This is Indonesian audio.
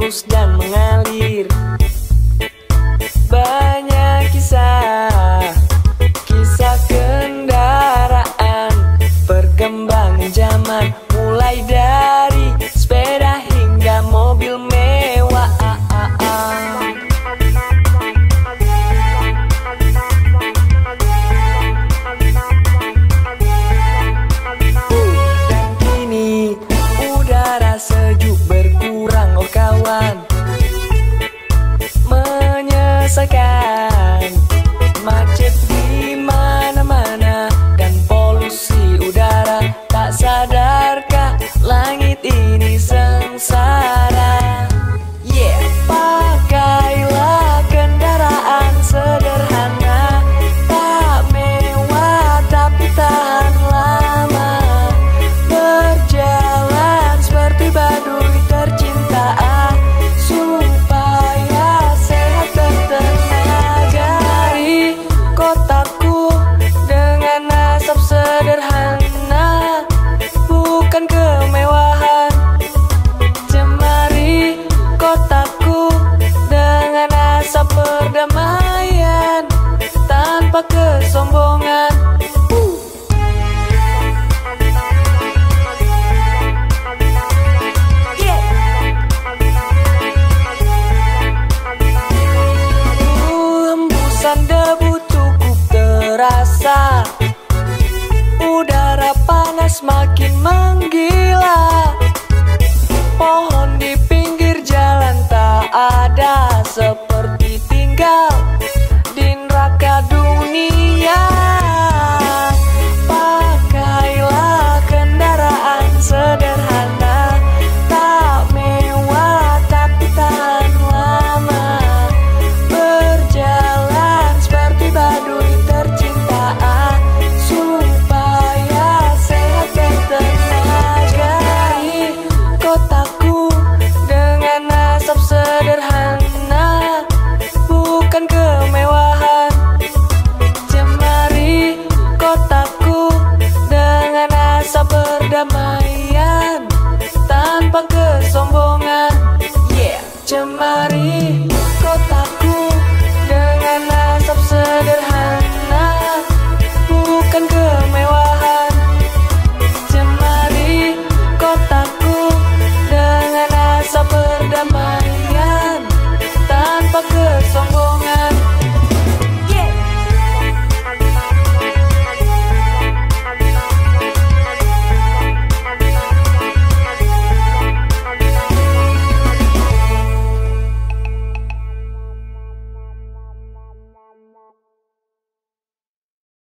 mulus dan mengalir. Banyak kisah kendaraan, perkembangan zaman, mulai dari sepeda hingga mobil mewah. Dan kini udara sejuk berkurang, oh kawan, menyelesaikan macet di mana-mana dan polusi udara. Tak sadarkah langit ini sengsara? Yeah, pakailah kendaraan sederhana, tak mewah tapi tahan lama. Berjalan seperti baduy tercinta, supaya sehat dan tenaga. Di kotaku dengan nasab sederhana, bukan kemewahan. Jemari kotaku dengan nasab perdamaian, tanpa kesombongan. Hembusan debu cukup terasa, udara panas makin menggila. Pohon di pinggir jalan tak ada, seperti tinggal di neraka dunia. Pakailah kendaraan sederhana, tak mewah tapi tahan lama. Berjalan seperti baduy tercinta, supaya sehat dan tenaga. Di kotaku dengan nasab sederhana, bukan kemewahan. Jemari kotaku dengan nasab perdamaian, tanpa kesombongan. Yeah, jemari